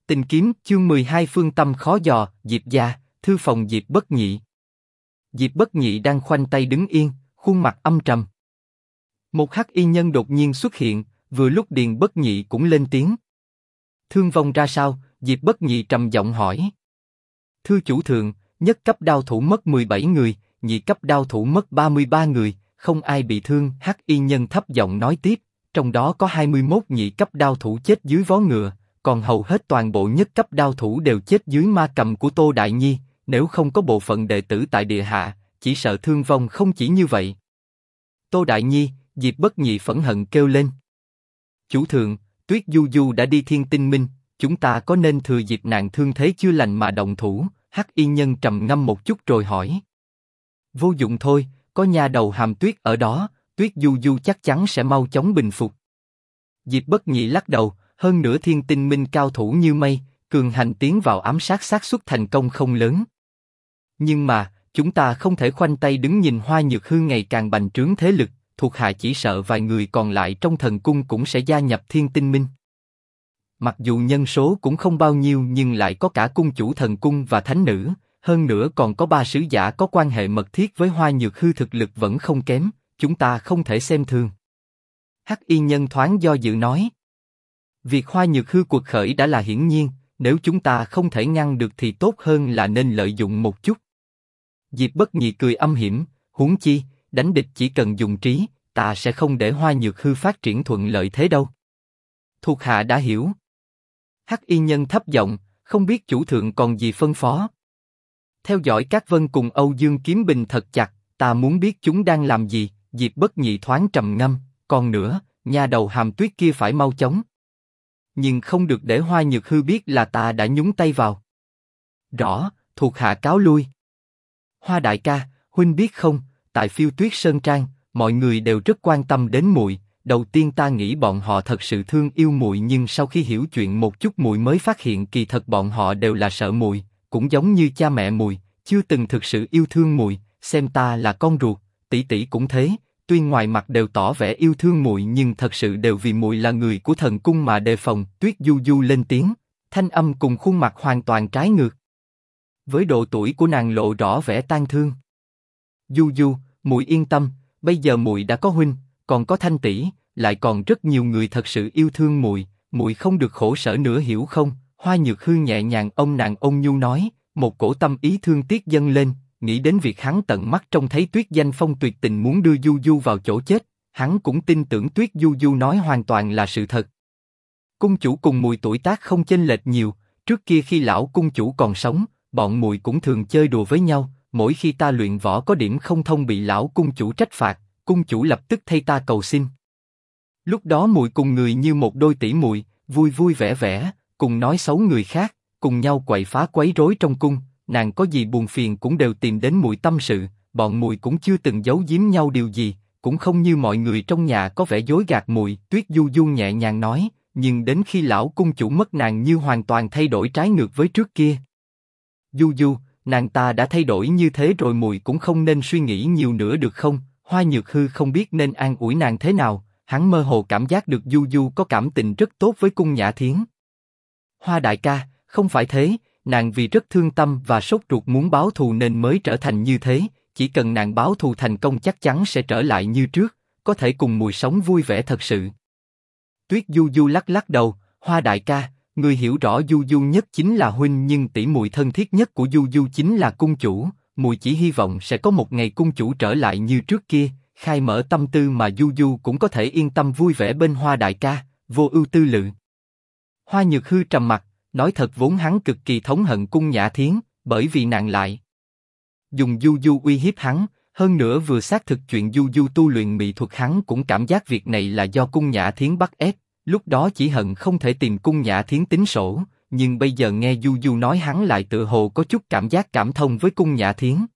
Tình kiếm chương 12 phương tâm khó dò, Diệp gia, thư phòng Diệp Bất Nhị. Diệp Bất Nhị đang khoanh tay đứng yên, khuôn mặt âm trầm. Một hắc y nhân đột nhiên xuất hiện, vừa lúc Điền Bất Nhị cũng lên tiếng. Thương vong ra sao? Diệp Bất Nhị trầm giọng hỏi. Thưa chủ thượng, nhất cấp đao thủ mất 17 người, nhị cấp đao thủ mất 33 người, không ai bị thương. Hắc y nhân thấp giọng nói tiếp, trong đó có 21 nhị cấp đao thủ chết dưới vó ngựa, còn hầu hết toàn bộ nhất cấp đao thủ đều chết dưới ma cầm của Tô Đại Nhi. Nếu không có bộ phận đệ tử tại địa hạ, chỉ sợ thương vong không chỉ như vậy. Tô Đại Nhi, Diệp Bất Nhị phẫn hận kêu lên. Chủ thượng, Tuyết Du Du đã đi Thiên Tinh Minh, chúng ta có nên thừa dịp nạn thương thế chưa lành mà động thủ? Hắc y nhân trầm ngâm một chút rồi hỏi. Vô dụng thôi, có nha đầu Hàm Tuyết ở đó, Tuyết Du Du chắc chắn sẽ mau chóng bình phục. Diệp Bất Nhị lắc đầu, hơn nữa Thiên Tinh Minh cao thủ như mây, cường hành tiến vào ám sát xác suất thành công không lớn. Nhưng mà, chúng ta không thể khoanh tay đứng nhìn Hoa Nhược Hư ngày càng bành trướng thế lực, thuộc hạ chỉ sợ vài người còn lại trong thần cung cũng sẽ gia nhập Thiên Tinh Minh. Mặc dù nhân số cũng không bao nhiêu nhưng lại có cả cung chủ thần cung và thánh nữ, hơn nữa còn có 3 sứ giả có quan hệ mật thiết với Hoa Nhược Hư, thực lực vẫn không kém, chúng ta không thể xem thường. Hắc y nhân thoáng do dự nói. Việc Hoa Nhược Hư cuộc khởi đã là hiển nhiên, nếu chúng ta không thể ngăn được thì tốt hơn là nên lợi dụng một chút. Diệp Bất Nhị cười âm hiểm, huống chi, đánh địch chỉ cần dùng trí, ta sẽ không để Hoa Nhược Hư phát triển thuận lợi thế đâu. Thuộc hạ đã hiểu. Hắc y nhân thấp giọng, không biết chủ thượng còn gì phân phó. Theo dõi các vân cùng Âu Dương Kiếm Bình thật chặt, ta muốn biết chúng đang làm gì. Diệp Bất Nhị thoáng trầm ngâm, còn nữa, nha đầu Hàm Tuyết kia phải mau chóng. Nhưng không được để Hoa Nhược Hư biết là ta đã nhúng tay vào. Rõ, thuộc hạ cáo lui. Hoa đại ca, huynh biết không, tại Phiêu Tuyết Sơn Trang, mọi người đều rất quan tâm đến muội. Đầu tiên ta nghĩ bọn họ thật sự thương yêu muội, nhưng sau khi hiểu chuyện một chút muội mới phát hiện kỳ thật bọn họ đều là sợ muội, cũng giống như cha mẹ muội, chưa từng thực sự yêu thương muội, xem ta là con ruột, tỷ tỷ cũng thế. Tuy ngoài mặt đều tỏ vẻ yêu thương muội nhưng thật sự đều vì muội là người của thần cung mà đề phòng. Tuyết Du Du lên tiếng, thanh âm cùng khuôn mặt hoàn toàn trái ngược. Với độ tuổi của nàng lộ rõ vẻ tang thương. Du Du, muội yên tâm, bây giờ muội đã có huynh, còn có Thanh tỷ, lại còn rất nhiều người thật sự yêu thương muội, muội không được khổ sở nữa hiểu không? Hoa Nhược Hư nhẹ nhàng ôm nàng ôn nhu nói, một cổ tâm ý thương tiếc dâng lên. Nghĩ đến việc hắn tận mắt trông thấy Tuyết Danh Phong tuyệt tình muốn đưa Du Du vào chỗ chết, hắn cũng tin tưởng Tuyết Du Du nói hoàn toàn là sự thật. Cung chủ cùng muội tuổi tác không chênh lệch nhiều, trước kia khi lão cung chủ còn sống, bọn muội cũng thường chơi đùa với nhau. Mỗi khi ta luyện võ có điểm không thông bị lão cung chủ trách phạt, cung chủ lập tức thay ta cầu xin. Lúc đó muội cùng người như một đôi tỷ muội, vui vui vẻ vẻ, cùng nói xấu người khác, cùng nhau quậy phá quấy rối trong cung. Nàng có gì buồn phiền cũng đều tìm đến muội tâm sự, bọn muội cũng chưa từng giấu giếm nhau điều gì, cũng không như mọi người trong nhà có vẻ dối gạt muội. Tuyết Du Du nhẹ nhàng nói, nhưng đến khi lão cung chủ mất nàng như hoàn toàn thay đổi trái ngược với trước kia. Du Du, nàng ta đã thay đổi như thế rồi muội cũng không nên suy nghĩ nhiều nữa được không? Hoa Nhược Hư không biết nên an ủi nàng thế nào, hắn mơ hồ cảm giác được Du Du có cảm tình rất tốt với Cung Nhã Thiến. Hoa đại ca, không phải thế. Nàng vì rất thương tâm và sốt ruột muốn báo thù nên mới trở thành như thế. Chỉ cần nàng báo thù thành công chắc chắn sẽ trở lại như trước, có thể cùng muội sống vui vẻ thật sự. Tuyết Du Du lắc lắc đầu, Hoa đại ca, người hiểu rõ Du Du nhất chính là huynh, nhưng tỷ muội thân thiết nhất của Du Du chính là cung chủ. Muội chỉ hy vọng sẽ có một ngày cung chủ trở lại như trước kia, khai mở tâm tư mà Du Du cũng có thể yên tâm vui vẻ bên Hoa đại ca, vô ưu tư lự. Hoa Nhược Hư trầm mặt. Nói thật vốn hắn cực kỳ thống hận Cung Nhã Thiến, bởi vì nàng lại dùng Du Du uy hiếp hắn, hơn nữa vừa xác thực chuyện Du Du tu luyện mỹ thuật, hắn cũng cảm giác việc này là do Cung Nhã Thiến bắt ép. Lúc đó chỉ hận không thể tìm Cung Nhã Thiến tính sổ, nhưng bây giờ nghe Du Du nói hắn lại tựa hồ có chút cảm giác cảm thông với Cung Nhã Thiến.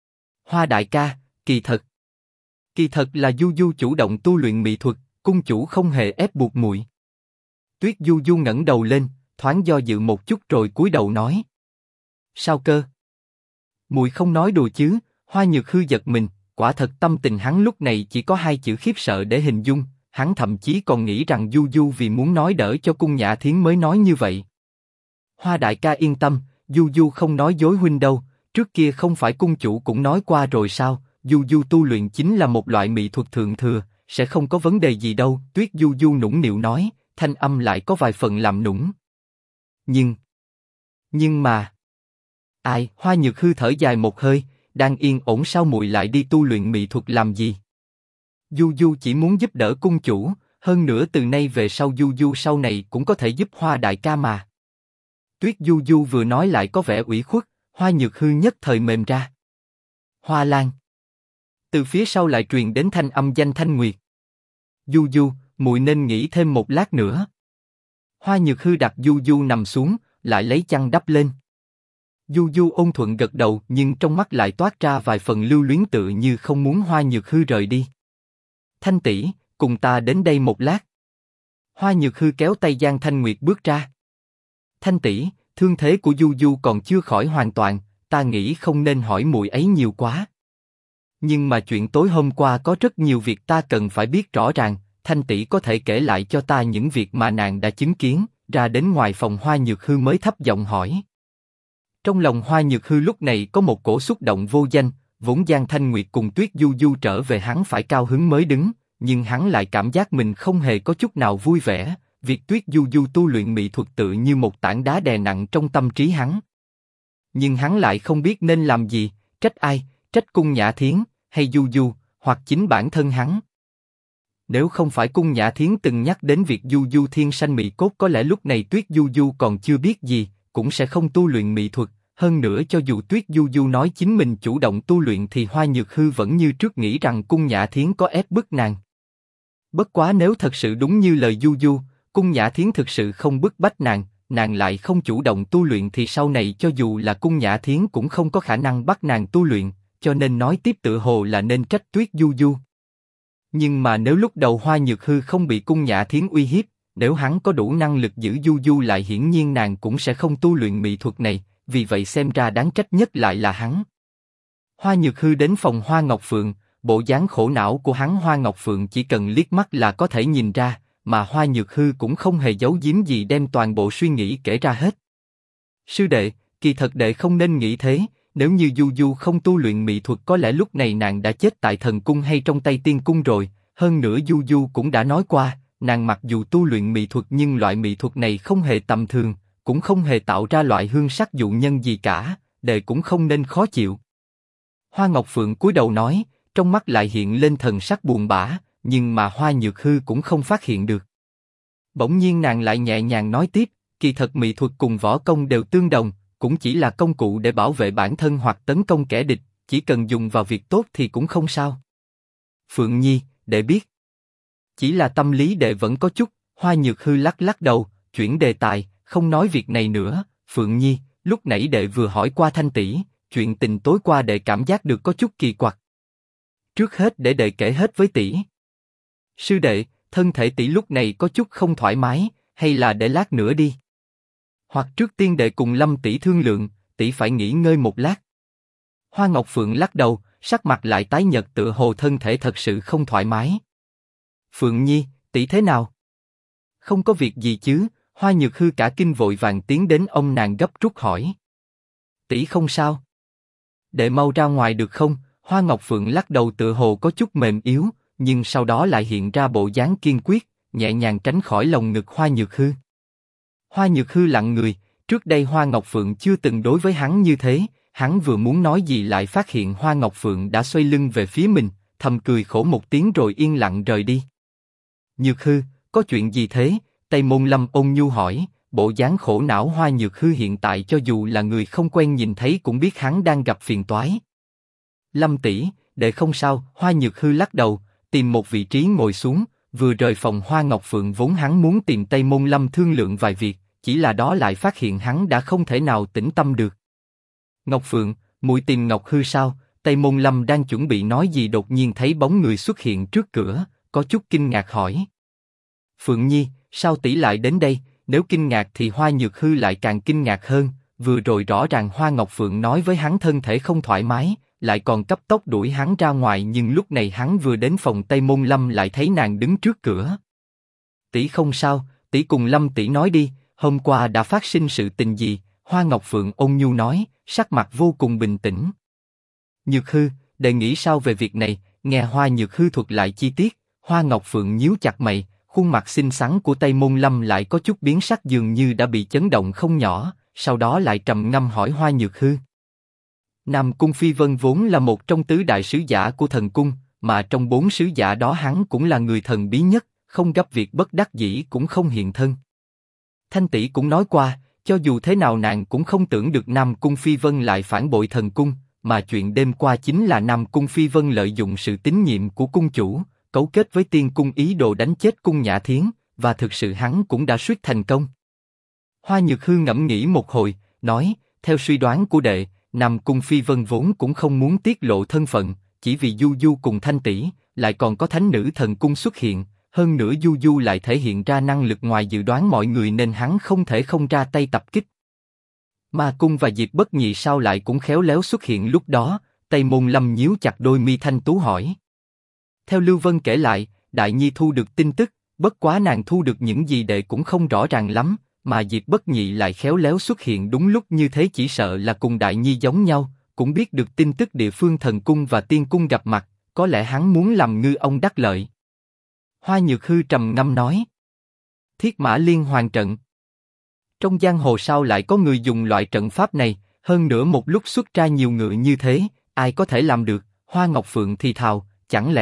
Hoa đại ca, kỳ thật là Du Du chủ động tu luyện mỹ thuật, cung chủ không hề ép buộc muội. Tuyết Du Du ngẩng đầu lên, thoáng do dự một chút rồi cúi đầu nói. Sao cơ? Muội không nói đùa chứ? Hoa Nhược Hư giật mình, quả thật tâm tình hắn lúc này chỉ có 2 chữ khiếp sợ để hình dung, hắn thậm chí còn nghĩ rằng Du Du vì muốn nói đỡ cho Cung Nhã Thiến mới nói như vậy. Hoa đại ca yên tâm, Du Du không nói dối huynh đâu, trước kia không phải cung chủ cũng nói qua rồi sao, Du Du tu luyện chính là một loại mỹ thuật thượng thừa, sẽ không có vấn đề gì đâu, Tuyết Du Du nũng nịu nói, thanh âm lại có vài phần làm nũng. Nhưng mà... Ai, Hoa Nhược Hư thở dài một hơi, đang yên ổn sao muội lại đi tu luyện mỹ thuật làm gì? Du Du chỉ muốn giúp đỡ cung chủ, hơn nữa từ nay về sau Du Du sau này cũng có thể giúp Hoa đại ca mà. Tuyết Du Du vừa nói lại có vẻ ủy khuất, Hoa Nhược Hư nhất thời mềm ra. Hoa Lan. Từ phía sau lại truyền đến thanh âm danh Thanh Nguyệt. Du Du, muội nên nghỉ thêm một lát nữa. Hoa Nhược Hư đặt Du Du nằm xuống, lại lấy chăn đắp lên. Du Du ôn thuận gật đầu, nhưng trong mắt lại toát ra vài phần lưu luyến, tự như không muốn Hoa Nhược Hư rời đi. Thanh tỷ, cùng ta đến đây một lát. Hoa Nhược Hư kéo tay Giang Thanh Nguyệt bước ra. Thanh tỷ, thương thế của Du Du còn chưa khỏi hoàn toàn, ta nghĩ không nên hỏi muội ấy nhiều quá. Nhưng mà chuyện tối hôm qua có rất nhiều việc ta cần phải biết rõ ràng, Thanh tỷ có thể kể lại cho ta những việc mà nàng đã chứng kiến. Ra đến ngoài phòng Hoa Nhược Hư mới thấp giọng hỏi. Trong lòng Hoa Nhược Hư lúc này có một cổ xúc động vô danh, vốn Giang Thanh Nguyệt cùng Tuyết Du Du trở về hắn phải cao hứng mới đứng, nhưng hắn lại cảm giác mình không hề có chút nào vui vẻ, việc Tuyết Du Du tu luyện mỹ thuật tự như một tảng đá đè nặng trong tâm trí hắn. Nhưng hắn lại không biết nên làm gì, trách ai, trách Cung Nhã Thiến, hay Du Du, hoặc chính bản thân hắn. Nếu không phải Cung Nhã Thiến từng nhắc đến việc Du Du thiên sanh mỹ cốt, có lẽ lúc này Tuyết Du Du còn chưa biết gì, cũng sẽ không tu luyện mỹ thuật. Hơn nữa cho dù Tuyết Du Du nói chính mình chủ động tu luyện thì Hoa Nhược Hư vẫn như trước nghĩ rằng Cung Nhã Thiến có ép bức nàng. Bất quá nếu thật sự đúng như lời Du Du, Cung Nhã Thiến thực sự không bức bách nàng, nàng lại không chủ động tu luyện thì sau này cho dù là Cung Nhã Thiến cũng không có khả năng bắt nàng tu luyện, cho nên nói tiếp tựa hồ là nên trách Tuyết Du Du. Nhưng mà nếu lúc đầu Hoa Nhược Hư không bị Cung Nhã Thiến uy hiếp, nếu hắn có đủ năng lực giữ Du Du lại, hiển nhiên nàng cũng sẽ không tu luyện mỹ thuật này, vì vậy xem ra đáng trách nhất lại là hắn. Hoa Nhược Hư đến phòng Hoa Ngọc Phượng, bộ dáng khổ não của hắn Hoa Ngọc Phượng chỉ cần liếc mắt là có thể nhìn ra, mà Hoa Nhược Hư cũng không hề giấu giếm gì đem toàn bộ suy nghĩ kể ra hết. Sư đệ, kỳ thật đệ không nên nghĩ thế, nếu như Du Du không tu luyện mỹ thuật có lẽ lúc này nàng đã chết tại thần cung hay trong tay tiên cung rồi, hơn nữa Du Du cũng đã nói qua, nàng mặc dù tu luyện mỹ thuật nhưng loại mỹ thuật này không hề tầm thường, cũng không hề tạo ra loại hương sắc dụ nhân gì cả, đệ cũng không nên khó chịu. Hoa Ngọc Phượng cúi đầu nói, trong mắt lại hiện lên thần sắc buồn bã, nhưng mà Hoa Nhược Hư cũng không phát hiện được. Bỗng nhiên nàng lại nhẹ nhàng nói tiếp, kỳ thật mỹ thuật cùng võ công đều tương đồng, cũng chỉ là công cụ để bảo vệ bản thân hoặc tấn công kẻ địch, chỉ cần dùng vào việc tốt thì cũng không sao. Phượng Nhi, đệ biết. Chỉ là tâm lý đệ vẫn có chút. Hoa Nhược Hư lắc lắc đầu, chuyển đề tài, không nói việc này nữa. Phượng Nhi, lúc nãy đệ vừa hỏi qua Thanh tỷ, chuyện tình tối qua đệ cảm giác được có chút kỳ quặc. Trước hết để đệ kể hết với tỷ. Sư đệ, thân thể tỷ lúc này có chút không thoải mái, hay là để lát nữa đi. Hoặc trước tiên đệ cùng Lâm tỷ thương lượng, tỷ phải nghỉ ngơi một lát. Hoa Ngọc Phượng lắc đầu, sắc mặt lại tái nhợt, tựa hồ thân thể thật sự không thoải mái. Phượng Nhi, tỷ thế nào? Không có việc gì chứ? Hoa Nhược Hư cả kinh vội vàng tiến đến ông nàng gấp rút hỏi. Tỷ không sao? Đệ mau ra ngoài được không? Hoa Ngọc Phượng lắc đầu tựa hồ có chút mềm yếu, nhưng sau đó lại hiện ra bộ dáng kiên quyết, nhẹ nhàng tránh khỏi lồng ngực Hoa Nhược Hư. Hoa Nhược Hư lặng người, trước đây Hoa Ngọc Phượng chưa từng đối với hắn như thế, hắn vừa muốn nói gì lại phát hiện Hoa Ngọc Phượng đã xoay lưng về phía mình, thầm cười khổ một tiếng rồi yên lặng rời đi. Nhược Hư, có chuyện gì thế? Tây Môn Lâm ôn nhu hỏi, bộ dáng khổ não Hoa Nhược Hư hiện tại cho dù là người không quen nhìn thấy cũng biết hắn đang gặp phiền toái. Lâm tỷ, đệ không sao. Hoa Nhược Hư lắc đầu, tìm một vị trí ngồi xuống, vừa rời phòng Hoa Ngọc Phượng vốn hắn muốn tìm Tây Môn Lâm thương lượng vài việc, chỉ là đó lại phát hiện hắn đã không thể nào tĩnh tâm được. Ngọc Phượng, muội tìm Ngọc Hư sao? Tây Môn Lâm đang chuẩn bị nói gì đột nhiên thấy bóng người xuất hiện trước cửa, có chút kinh ngạc hỏi. Phượng Nhi, sao tỷ lại đến đây? Nếu kinh ngạc thì Hoa Nhược Hư lại càng kinh ngạc hơn, vừa rồi rõ ràng Hoa Ngọc Phượng nói với hắn thân thể không thoải mái, lại còn cấp tốc đuổi hắn ra ngoài, nhưng lúc này hắn vừa đến phòng Tây Môn Lâm lại thấy nàng đứng trước cửa. Tỷ không sao, tỷ cùng Lâm tỷ nói đi. Hôm qua đã phát sinh sự tình gì? Hoa Ngọc Phượng ôn nhu nói, sắc mặt vô cùng bình tĩnh. Nhược Hư, đệ nghĩ sao về việc này? Nghe Hoa Nhược Hư thuật lại chi tiết, Hoa Ngọc Phượng nhíu chặt mày, khuôn mặt xinh xắn của Tây Môn Lâm lại có chút biến sắc, dường như đã bị chấn động không nhỏ. Sau đó lại trầm ngâm hỏi Hoa Nhược Hư. Nam Cung Phi Vân vốn là một trong tứ đại sứ giả của thần cung, mà trong 4 sứ giả đó hắn cũng là người thần bí nhất, không gấp việc bất đắc dĩ cũng không hiện thân. Thanh tỷ cũng nói qua, cho dù thế nào nàng cũng không tưởng được Nam Cung Phi Vân lại phản bội thần cung, mà chuyện đêm qua chính là Nam Cung Phi Vân lợi dụng sự tín nhiệm của cung chủ, cấu kết với Tiên Cung ý đồ đánh chết Cung Nhã Thiến, và thực sự hắn cũng đã suýt thành công. Hoa Nhược Hư ngẫm nghĩ một hồi, nói, theo suy đoán của đệ, Nam Cung Phi Vân vốn cũng không muốn tiết lộ thân phận, chỉ vì Du Du cùng Thanh tỷ, lại còn có thánh nữ thần cung xuất hiện, hơn nữa Du Du lại thể hiện ra năng lực ngoài dự đoán mọi người nên hắn không thể không ra tay tập kích. Ma Cung và Diệp Bất Nhị sao lại cũng khéo léo xuất hiện lúc đó? Tây Môn Lâm nhíu chặt đôi mi thanh tú hỏi. Theo Lưu Vân kể lại, Đại Nhi thu được tin tức, bất quá nàng thu được những gì đệ cũng không rõ ràng lắm, mà Diệp Bất Nhị lại khéo léo xuất hiện đúng lúc như thế, chỉ sợ là cùng Đại Nhi giống nhau, cũng biết được tin tức địa phương thần cung và tiên cung gặp mặt, có lẽ hắn muốn làm ngư ông đắc lợi. Hoa Nhược Hư trầm ngâm nói. Thiết Mã Liên Hoàn trận. Trong giang hồ sao lại có người dùng loại trận pháp này, hơn nữa một lúc xuất ra nhiều ngựa như thế, ai có thể làm được? Hoa Ngọc Phượng thì thào, chẳng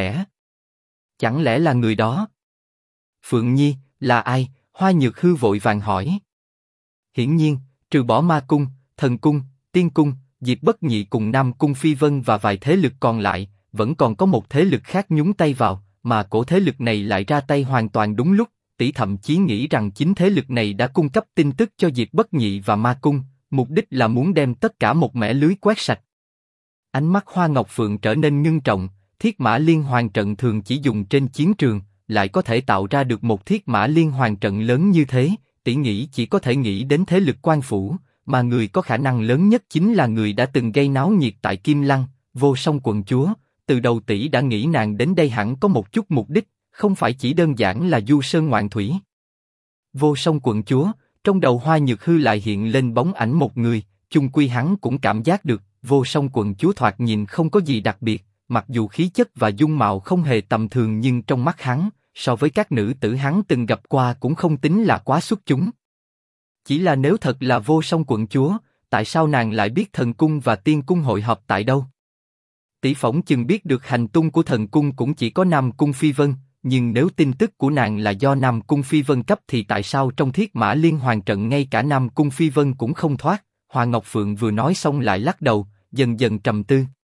lẽ là người đó? Phượng Nhi, là ai? Hoa Nhược Hư vội vàng hỏi. Hiển nhiên, trừ bỏ Ma Cung, Thần Cung, Tiên Cung, Diệp Bất Nhị cùng Nam Cung Phi Vân và vài thế lực còn lại, vẫn còn có một thế lực khác nhúng tay vào, mà cổ thế lực này lại ra tay hoàn toàn đúng lúc. Tỷ thậm chí nghĩ rằng chính thế lực này đã cung cấp tin tức cho Diệp Bất Nhị và Ma Cung, mục đích là muốn đem tất cả một mẻ lưới quét sạch. Ánh mắt Hoa Ngọc Phượng trở nên ngưng trọng, Thiết Mã Liên Hoàn trận thường chỉ dùng trên chiến trường, lại có thể tạo ra được một Thiết Mã Liên Hoàn trận lớn như thế, tỷ nghĩ chỉ có thể nghĩ đến thế lực Quan Phủ, mà người có khả năng lớn nhất chính là người đã từng gây náo nhiệt tại Kim Lăng, Vô Song quận chúa. Từ đầu tỷ đã nghĩ nàng đến đây hẳn có một chút mục đích, không phải chỉ đơn giản là du sơn ngoạn thủy. Vô Song quận chúa, trong đầu Hoa Nhược Hư lại hiện lên bóng ảnh một người, chung quy hắn cũng cảm giác được, Vô Song quận chúa thoạt nhìn không có gì đặc biệt, mặc dù khí chất và dung mạo không hề tầm thường nhưng trong mắt hắn, so với các nữ tử hắn từng gặp qua cũng không tính là quá xuất chúng. Chỉ là nếu thật là Vô Song quận chúa, tại sao nàng lại biết thần cung và tiên cung hội họp tại đâu? Tỷ phỏng chừng biết được hành tung của thần cung cũng chỉ có Nam Cung Phi Vân, nhưng nếu tin tức của nàng là do Nam Cung Phi Vân cấp thì tại sao trong Thiết Mã Liên Hoàn trận ngay cả Nam Cung Phi Vân cũng không thoát? Hoa Ngọc Phượng vừa nói xong lại lắc đầu, dần dần trầm tư.